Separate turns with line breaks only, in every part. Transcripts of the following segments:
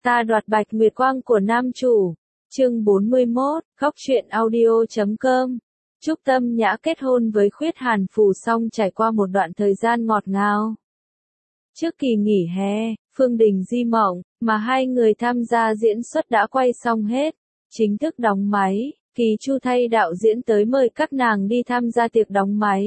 Ta đoạt bạch nguyệt quang của nam chủ. Chương 41, Góc truyện audio.com. Trúc Tâm Nhã kết hôn với Khuyết Hàn Phù xong trải qua một đoạn thời gian ngọt ngào. Trước kỳ nghỉ hè, Phương Đình Di Mộng, mà hai người tham gia diễn xuất đã quay xong hết, chính thức đóng máy, Kỳ Chu thay đạo diễn tới mời các nàng đi tham gia tiệc đóng máy.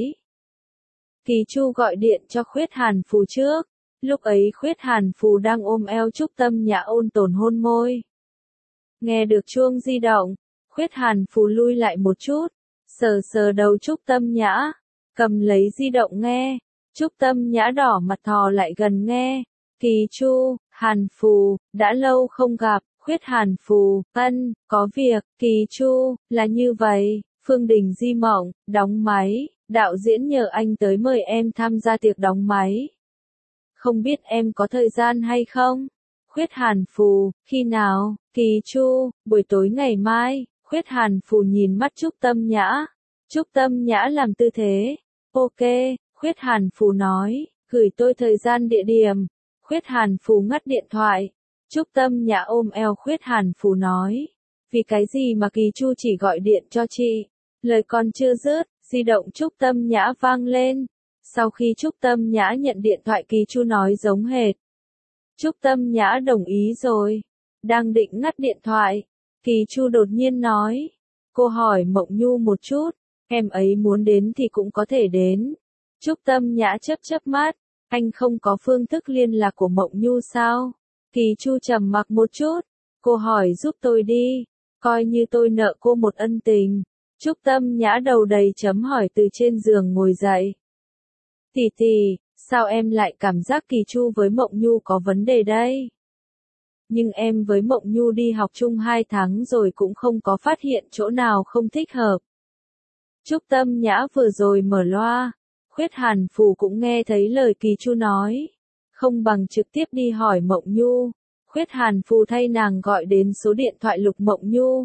Kỳ Chu gọi điện cho Khuyết Hàn Phù trước, lúc ấy Khuyết Hàn Phù đang ôm eo Trúc Tâm Nhã ôn tồn hôn môi. Nghe được chuông di động, Khuyết Hàn Phù lui lại một chút, sờ sờ đầu Trúc Tâm Nhã, cầm lấy di động nghe. Trúc Tâm Nhã đỏ mặt thò lại gần nghe. Kỳ Chu, Hàn Phù, đã lâu không gặp. Khuyết Hàn Phù, ân, có việc. Kỳ Chu, là như vậy, Phương Đình Di Mộng, đóng máy, đạo diễn nhờ anh tới mời em tham gia tiệc đóng máy. Không biết em có thời gian hay không? Khuyết Hàn Phù, khi nào? Kỳ Chu, buổi tối ngày mai. Khuyết Hàn Phù nhìn mắt Trúc Tâm Nhã. Trúc Tâm Nhã làm tư thế. Ok, Khuyết Hàn Phù nói, gửi tôi thời gian địa điểm. Khuyết Hàn Phù ngắt điện thoại. Trúc Tâm Nhã ôm eo Khuyết Hàn Phù nói, vì cái gì mà Kỳ Chu chỉ gọi điện cho chị? Lời còn chưa dứt, di động Trúc Tâm Nhã vang lên. Sau khi Trúc Tâm Nhã nhận điện thoại Kỳ Chu nói giống hệt. Trúc Tâm Nhã đồng ý rồi. Đang định ngắt điện thoại, Kỳ Chu đột nhiên nói, cô hỏi Mộng Nhu một chút, em ấy muốn đến thì cũng có thể đến. Trúc Tâm Nhã chớp chớp mắt, anh không có phương thức liên lạc của Mộng Nhu sao? Kỳ Chu trầm mặc một chút, cô hỏi giúp tôi đi, coi như tôi nợ cô một ân tình. Trúc Tâm Nhã đầu đầy chấm hỏi từ trên giường ngồi dậy. Tỷ tỷ, sao em lại cảm giác Kỳ Chu với Mộng Nhu có vấn đề đây? Nhưng em với Mộng Nhu đi học chung 2 tháng rồi cũng không có phát hiện chỗ nào không thích hợp. Trúc Tâm Nhã vừa rồi mở loa, Khuyết Hàn Phù cũng nghe thấy lời Kỳ Chu nói. Không bằng trực tiếp đi hỏi Mộng Nhu. Khuyết Hàn Phù thay nàng gọi đến số điện thoại Lục Mộng Nhu.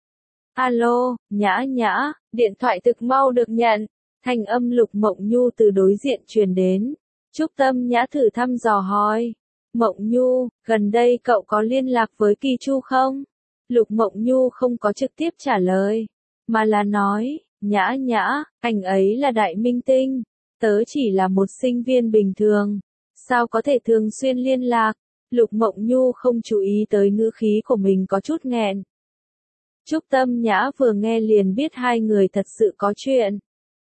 Alo, Nhã Nhã, điện thoại thực mau được nhận. Thanh âm Lục Mộng Nhu từ đối diện truyền đến. Trúc Tâm Nhã thử thăm dò hỏi. Mộng Nhu, gần đây cậu có liên lạc với Kỳ Chu không? Lục Mộng Nhu không có trực tiếp trả lời, mà là nói, Nhã Nhã, anh ấy là đại minh tinh, tớ chỉ là một sinh viên bình thường, sao có thể thường xuyên liên lạc? Lục Mộng Nhu không chú ý tới ngữ khí của mình có chút nghẹn. Trúc Tâm Nhã vừa nghe liền biết hai người thật sự có chuyện.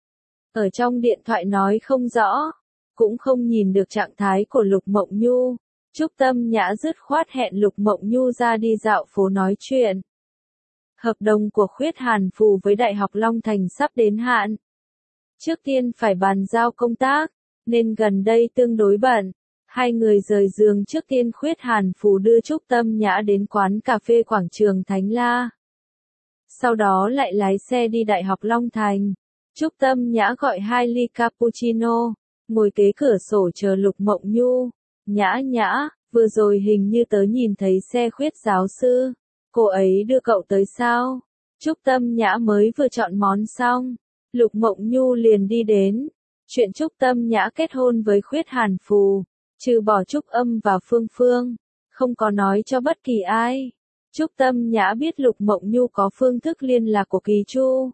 Ở trong điện thoại nói không rõ, cũng không nhìn được trạng thái của Lục Mộng Nhu. Trúc Tâm Nhã dứt khoát hẹn Lục Mộng Nhu ra đi dạo phố nói chuyện. Hợp đồng của Khuyết Hàn Phù với Đại học Long Thành sắp đến hạn. Trước tiên phải bàn giao công tác, nên gần đây tương đối bận. Hai người rời giường trước tiên Khuyết Hàn Phù đưa Trúc Tâm Nhã đến quán cà phê quảng trường Thánh La. Sau đó lại lái xe đi Đại học Long Thành. Trúc Tâm Nhã gọi 2 ly cappuccino, ngồi kế cửa sổ chờ Lục Mộng Nhu. Nhã Nhã, vừa rồi hình như tớ nhìn thấy xe Khuyết giáo sư. Cô ấy đưa cậu tới sao? Trúc Tâm Nhã mới vừa chọn món xong. Lục Mộng Nhu liền đi đến. Chuyện Trúc Tâm Nhã kết hôn với Khuyết Hàn Phù, trừ bỏ Trúc Âm và Phương Phương, không có nói cho bất kỳ ai. Trúc Tâm Nhã biết Lục Mộng Nhu có phương thức liên lạc của Kỳ Chu.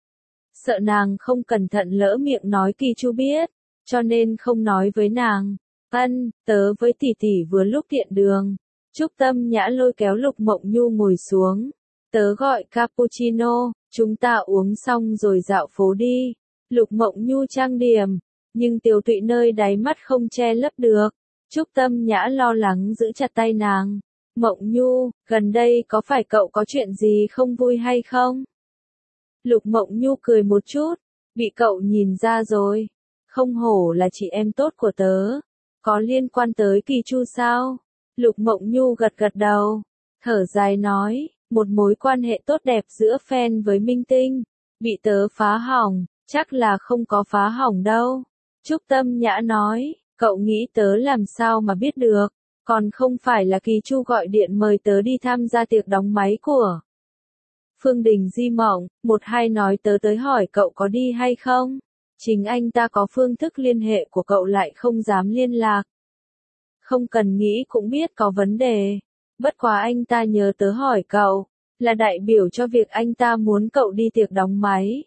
Sợ nàng không cẩn thận lỡ miệng nói Kỳ Chu biết, cho nên không nói với nàng. Ân, tớ với tỷ tỷ vừa lúc tiện đường. Trúc Tâm Nhã lôi kéo Lục Mộng Nhu ngồi xuống. Tớ gọi cappuccino, chúng ta uống xong rồi dạo phố đi. Lục Mộng Nhu trang điểm, nhưng Tiều Tụy nơi đáy mắt không che lấp được. Trúc Tâm Nhã lo lắng giữ chặt tay nàng. Mộng Nhu, gần đây có phải cậu có chuyện gì không vui hay không? Lục Mộng Nhu cười một chút, bị cậu nhìn ra rồi. Không hổ là chị em tốt của tớ. Có liên quan tới Kỳ Chu sao? Lục Mộng Nhu gật gật đầu, thở dài nói, một mối quan hệ tốt đẹp giữa fan với minh tinh, bị tớ phá hỏng, chắc là không có phá hỏng đâu. Trúc Tâm Nhã nói, cậu nghĩ tớ làm sao mà biết được, còn không phải là Kỳ Chu gọi điện mời tớ đi tham gia tiệc đóng máy của Phương Đình Di Mộng, một hai nói tớ tới hỏi cậu có đi hay không. Chính anh ta có phương thức liên hệ của cậu lại không dám liên lạc. Không cần nghĩ cũng biết có vấn đề. Bất quá anh ta nhớ tớ hỏi cậu, là đại biểu cho việc anh ta muốn cậu đi tiệc đóng máy.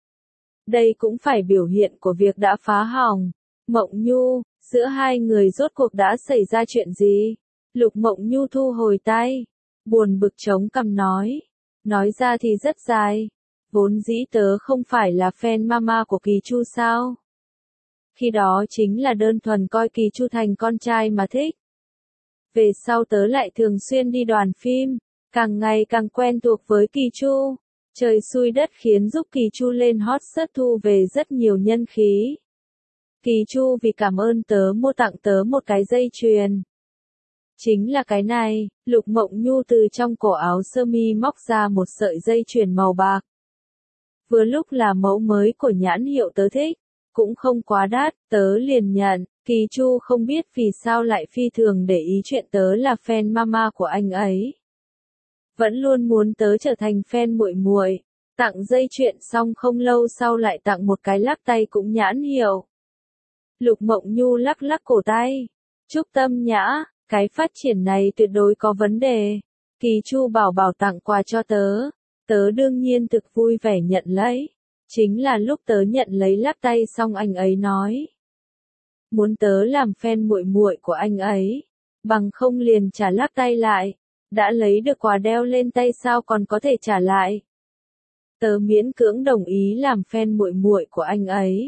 Đây cũng phải biểu hiện của việc đã phá hỏng. Mộng Nhu, giữa hai người rốt cuộc đã xảy ra chuyện gì? Lục Mộng Nhu thu hồi tay, buồn bực chống cằm nói ra thì rất dài. Vốn dĩ tớ không phải là fan mama của Kỳ Chu sao? Khi đó chính là đơn thuần coi Kỳ Chu thành con trai mà thích. Về sau tớ lại thường xuyên đi đoàn phim, càng ngày càng quen thuộc với Kỳ Chu. Trời xui đất khiến giúp Kỳ Chu lên hot search thu về rất nhiều nhân khí. Kỳ Chu vì cảm ơn tớ mua tặng tớ một cái dây chuyền. Chính là cái này, Lục Mộng Nhu từ trong cổ áo sơ mi móc ra một sợi dây chuyền màu bạc. Vừa lúc là mẫu mới của nhãn hiệu tớ thích, cũng không quá đắt, tớ liền nhận. Kỳ Chu không biết vì sao lại phi thường để ý chuyện tớ là fan mama của anh ấy. Vẫn luôn muốn tớ trở thành fan muội muội. Tặng dây chuyền xong không lâu sau lại tặng một cái lắc tay cũng nhãn hiệu. Lục Mộng Nhu lắc lắc cổ tay. Trúc Tâm Nhã, cái phát triển này tuyệt đối có vấn đề. Kỳ Chu bảo tặng quà cho tớ. Tớ đương nhiên thực vui vẻ nhận lấy. Chính là lúc tớ nhận lấy lắc tay xong anh ấy nói. Muốn tớ làm fan muội muội của anh ấy. Bằng không liền trả lắc tay lại. Đã lấy được quà đeo lên tay sao còn có thể trả lại. Tớ miễn cưỡng đồng ý làm fan muội muội của anh ấy.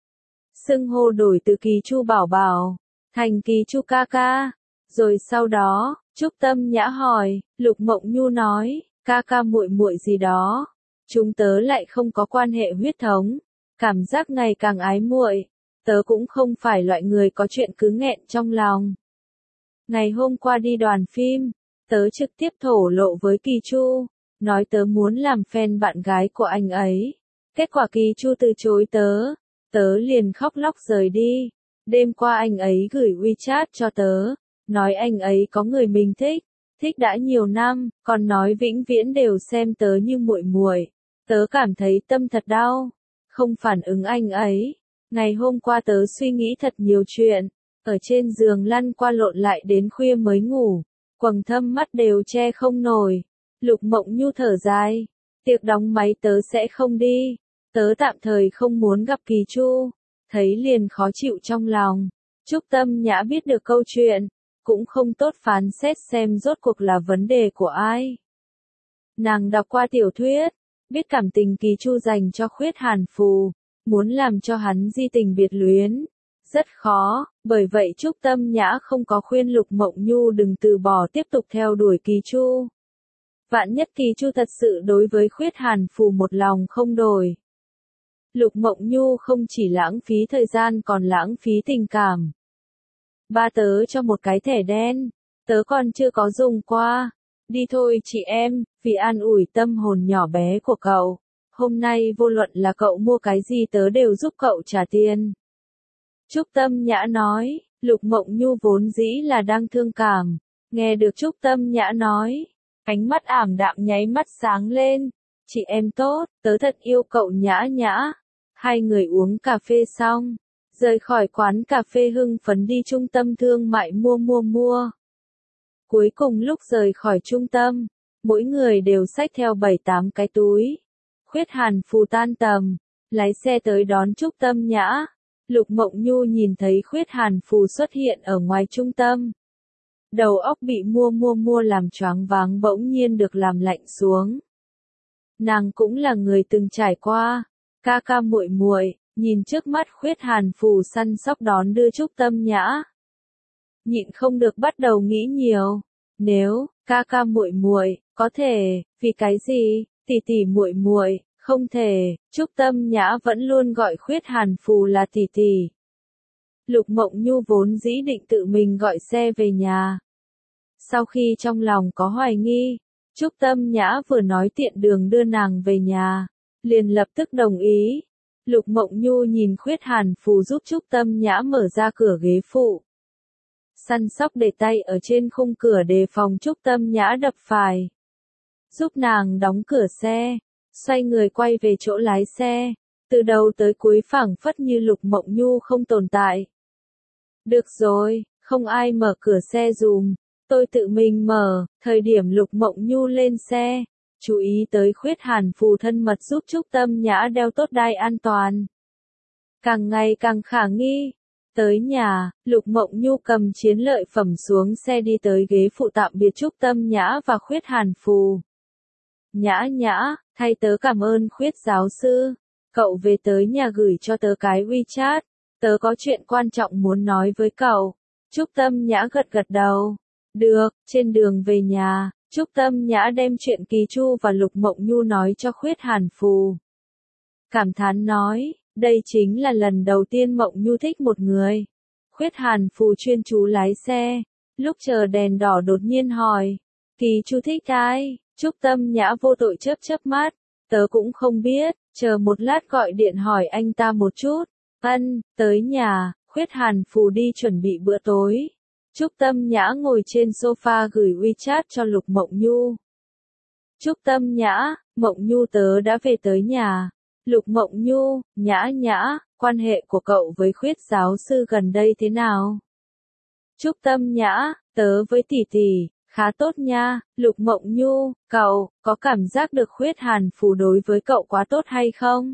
Xưng hô đổi từ Kỳ Chu bảo thành Kỳ Chu ca ca. Rồi sau đó, Trúc Tâm Nhã hỏi, Lục Mộng Nhu nói, ca ca muội muội gì đó. Chúng tớ lại không có quan hệ huyết thống, cảm giác ngày càng ái muội. Tớ cũng không phải loại người có chuyện cứ nghẹn trong lòng. Ngày hôm qua đi đoàn phim, tớ trực tiếp thổ lộ với Kỳ Chu, nói tớ muốn làm fan bạn gái của anh ấy. Kết quả Kỳ Chu từ chối tớ liền khóc lóc rời đi. Đêm qua anh ấy gửi WeChat cho tớ, nói anh ấy có người mình thích đã nhiều năm, còn nói vĩnh viễn đều xem tớ như muội muội. Tớ cảm thấy tâm thật đau, không phản ứng anh ấy. Ngày hôm qua tớ suy nghĩ thật nhiều chuyện, ở trên giường lăn qua lộn lại đến khuya mới ngủ, quầng thâm mắt đều che không nổi. Lục Mộng Nhu thở dài, tiệc đóng máy tớ sẽ không đi, tớ tạm thời không muốn gặp Kỳ Chu, thấy liền khó chịu trong lòng. Trúc Tâm Nhã biết được câu chuyện, cũng không tốt phán xét xem rốt cuộc là vấn đề của ai. Nàng đọc qua tiểu thuyết, biết cảm tình Kỳ Chu dành cho Khuyết Hàn Phù, muốn làm cho hắn di tình biệt luyến, rất khó, bởi vậy Trúc Tâm Nhã không có khuyên Lục Mộng Nhu đừng từ bỏ tiếp tục theo đuổi Kỳ Chu. Vạn nhất Kỳ Chu thật sự đối với Khuyết Hàn Phù một lòng không đổi. Lục Mộng Nhu không chỉ lãng phí thời gian còn lãng phí tình cảm. Ba tớ cho một cái thẻ đen, tớ còn chưa có dùng qua. Đi thôi chị em, vì an ủi tâm hồn nhỏ bé của cậu. Hôm nay vô luận là cậu mua cái gì tớ đều giúp cậu trả tiền. Trúc Tâm Nhã nói, Lục Mộng Nhu vốn dĩ là đang thương cảm. Nghe được Trúc Tâm Nhã nói, ánh mắt ảm đạm nháy mắt sáng lên. Chị em tốt, tớ thật yêu cậu Nhã Nhã. Hai người uống cà phê xong, rời khỏi quán cà phê hưng phấn đi trung tâm thương mại mua. Cuối cùng lúc rời khỏi trung tâm, mỗi người đều xách theo 7-8 cái túi. Khuyết Hàn Phù tan tầm, lái xe tới đón Trúc Tâm Nhã. Lục Mộng Nhu nhìn thấy Khuyết Hàn Phù xuất hiện ở ngoài trung tâm. Đầu óc bị mua làm choáng váng bỗng nhiên được làm lạnh xuống. Nàng cũng là người từng trải qua, ca ca muội muội, nhìn trước mắt Khuyết Hàn Phù săn sóc đón đưa Trúc Tâm Nhã. Nhịn không được bắt đầu nghĩ nhiều, nếu ca ca muội muội có thể, vì cái gì, tỷ tỷ muội muội không thể. Trúc Tâm Nhã vẫn luôn gọi Khuyết Hàn Phù là tỷ tỷ. Lục Mộng Nhu vốn dĩ định tự mình gọi xe về nhà. Sau khi trong lòng có hoài nghi, Trúc Tâm Nhã vừa nói tiện đường đưa nàng về nhà, liền lập tức đồng ý. Lục Mộng Nhu nhìn Khuyết Hàn Phù giúp Trúc Tâm Nhã mở ra cửa ghế phụ. Săn sóc để tay ở trên khung cửa đề phòng Trúc Tâm Nhã đập phải. Giúp nàng đóng cửa xe, xoay người quay về chỗ lái xe, từ đầu tới cuối phảng phất như Lục Mộng Nhu không tồn tại. Được rồi, không ai mở cửa xe dùm, Tôi tự mình mở, thời điểm Lục Mộng Nhu lên xe, chú ý tới Khuyết Hàn Phù thân mật giúp Trúc Tâm Nhã đeo tốt đai an toàn. Càng ngày càng khả nghi. Tới nhà, Lục Mộng Nhu cầm chiến lợi phẩm xuống xe đi tới ghế phụ tạm biệt Trúc Tâm Nhã và Khuyết Hàn Phù. Nhã nhã, thay tớ cảm ơn Khuyết giáo sư. Cậu về tới nhà gửi cho tớ cái WeChat. Tớ có chuyện quan trọng muốn nói với cậu. Trúc Tâm Nhã gật gật đầu. Được, trên đường về nhà, Trúc Tâm Nhã đem chuyện Kỳ Chu và Lục Mộng Nhu nói cho Khuyết Hàn Phù. Cảm thán nói, đây chính là lần đầu tiên Mộng Nhu thích một người. Khuyết Hàn Phù chuyên chú lái xe, lúc chờ đèn đỏ đột nhiên hỏi, Kỳ Chu thích ai? Trúc Tâm Nhã vô tội chớp chớp mắt, tớ cũng không biết, chờ một lát gọi điện hỏi anh ta một chút. Tới nhà, Khuyết Hàn Phù đi chuẩn bị bữa tối. Trúc Tâm Nhã ngồi trên sofa gửi WeChat cho Lục Mộng Nhu. Trúc Tâm Nhã, Mộng Nhu tớ đã về tới nhà. Lục Mộng Nhu, Nhã Nhã, quan hệ của cậu với Khuyết giáo sư gần đây thế nào? Trúc Tâm Nhã, tớ với tỷ tỷ, khá tốt nha. Lục Mộng Nhu, cậu, có cảm giác được Khuyết Hàn Phù đối với cậu quá tốt hay không?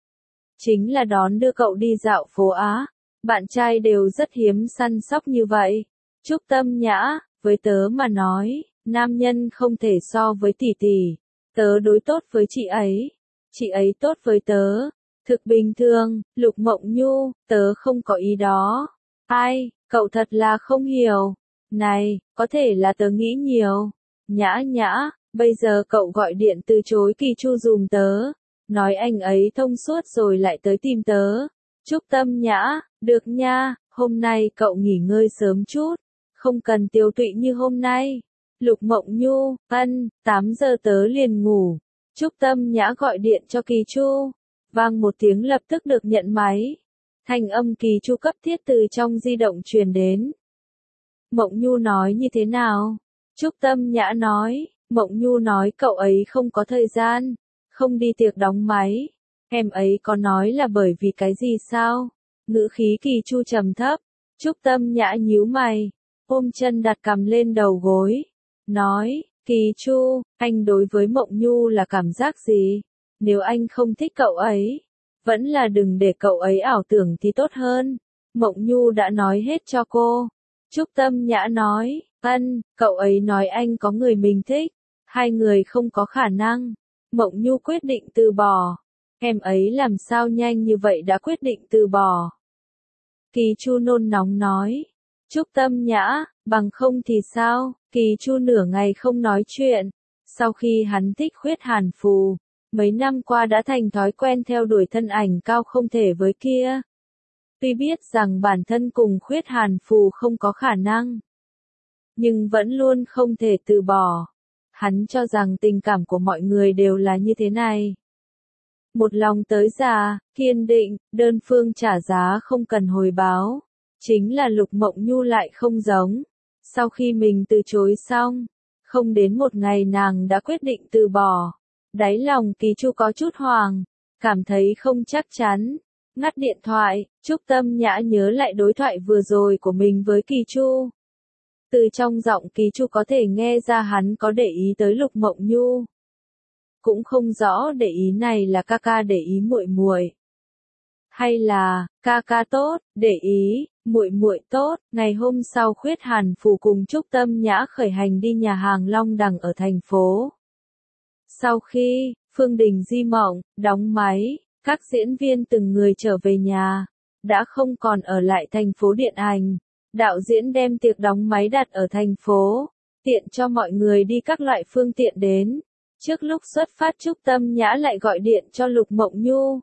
Chính là đón đưa cậu đi dạo phố Á. Bạn trai đều rất hiếm săn sóc như vậy. Trúc Tâm Nhã, với tớ mà nói, nam nhân không thể so với tỷ tỷ. Tớ đối tốt với chị ấy tốt với tớ. Thực bình thường. Lục Mộng Nhu, tớ không có ý đó. Ai, cậu thật là không hiểu. Này, có thể là tớ nghĩ nhiều. Nhã nhã, bây giờ cậu gọi điện từ chối Kỳ Chu dùm tớ. Nói anh ấy thông suốt rồi lại tới tìm tớ. Trúc Tâm Nhã, được nha, hôm nay cậu nghỉ ngơi sớm chút. Không cần tiêu tụy như hôm nay. Lục Mộng Nhu, 8 giờ tớ liền ngủ. Trúc Tâm Nhã gọi điện cho Kỳ Chu. Vang một tiếng lập tức được nhận máy. Thanh âm Kỳ Chu cấp thiết từ trong di động truyền đến. Mộng Nhu nói như thế nào? Trúc Tâm Nhã nói, Mộng Nhu nói cậu ấy không có thời gian, không đi tiệc đóng máy. Em ấy có nói là bởi vì cái gì sao? Ngữ khí Kỳ Chu trầm thấp. Trúc Tâm Nhã nhíu mày, ôm chân đặt cằm lên đầu gối. Nói, Kỳ Chu, anh đối với Mộng Nhu là cảm giác gì? Nếu anh không thích cậu ấy, vẫn là đừng để cậu ấy ảo tưởng thì tốt hơn. Mộng Nhu đã nói hết cho cô. Trúc Tâm Nhã nói, cậu ấy nói anh có người mình thích. Hai người không có khả năng. Mộng Nhu quyết định từ bỏ. Em ấy làm sao nhanh như vậy đã quyết định từ bỏ. Kỳ Chu nôn nóng nói. Trúc Tâm Nhã, bằng không thì sao? Kỳ Chu nửa ngày không nói chuyện. Sau khi hắn thích Khuyết Hàn Phù, mấy năm qua đã thành thói quen theo đuổi thân ảnh cao không thể với kia. Tuy biết rằng bản thân cùng Khuyết Hàn Phù không có khả năng, nhưng vẫn luôn không thể từ bỏ. Hắn cho rằng tình cảm của mọi người đều là như thế này. Một lòng tới già, kiên định, đơn phương trả giá không cần hồi báo. Chính là Lục Mộng Nhu lại không giống. Sau khi mình từ chối xong, không đến một ngày nàng đã quyết định từ bỏ. Đáy lòng Kỳ Chu có chút hoang, cảm thấy không chắc chắn. Ngắt điện thoại, Trúc Tâm Nhã nhớ lại đối thoại vừa rồi của mình với Kỳ Chu. Từ trong giọng Kỳ Chu có thể nghe ra hắn có để ý tới Lục Mộng Nhu. Cũng không rõ để ý này là ca ca để ý muội muội, hay là ca ca tốt, để ý muội muội tốt. Ngày hôm sau Khuyết Hàn Phù cùng Trúc Tâm Nhã khởi hành đi nhà hàng Long Đằng ở thành phố. Sau khi Phương Đình Di Mộng đóng máy, các diễn viên từng người trở về nhà, đã không còn ở lại thành phố điện ảnh. Đạo diễn đem tiệc đóng máy đặt ở thành phố, tiện cho mọi người đi các loại phương tiện đến. Trước lúc xuất phát Trúc Tâm Nhã lại gọi điện cho Lục Mộng Nhu.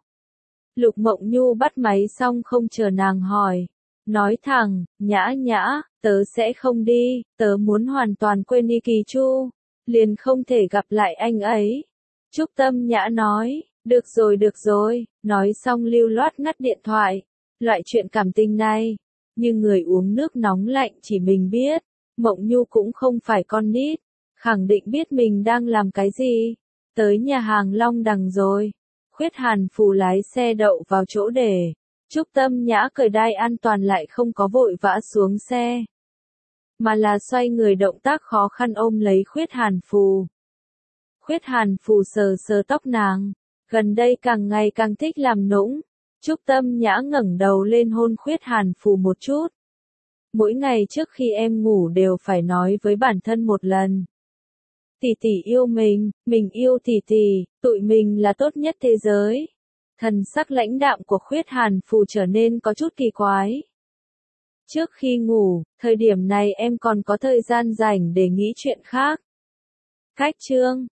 Lục Mộng Nhu bắt máy xong không chờ nàng hỏi. Nói thẳng, Nhã Nhã, tớ sẽ không đi, tớ muốn hoàn toàn quên đi Kỳ Chu. Liền không thể gặp lại anh ấy. Trúc Tâm Nhã nói, được rồi, nói xong lưu loát ngắt điện thoại. Loại chuyện cảm tình này, như người uống nước nóng lạnh chỉ mình biết. Mộng Nhu cũng không phải con nít, khẳng định biết mình đang làm cái gì. Tới nhà hàng Long Đằng rồi. Khuyết Hàn Phù lái xe đậu vào chỗ để. Trúc Tâm Nhã cởi đai an toàn lại không có vội vã xuống xe. mà là xoay người động tác khó khăn ôm lấy Khuyết Hàn Phù. Khuyết Hàn Phù sờ sờ tóc nàng, gần đây càng ngày càng thích làm nũng. Trúc Tâm Nhã ngẩng đầu lên hôn Khuyết Hàn Phù một chút. Mỗi ngày trước khi em ngủ đều phải nói với bản thân một lần. Tỷ tỷ yêu mình yêu tỷ tỷ, tụi mình là tốt nhất thế giới. Thần sắc lãnh đạm của Khuyết Hàn Phù trở nên có chút kỳ quái. Trước khi ngủ, thời điểm này em còn có thời gian rảnh để nghĩ chuyện khác. Cách chương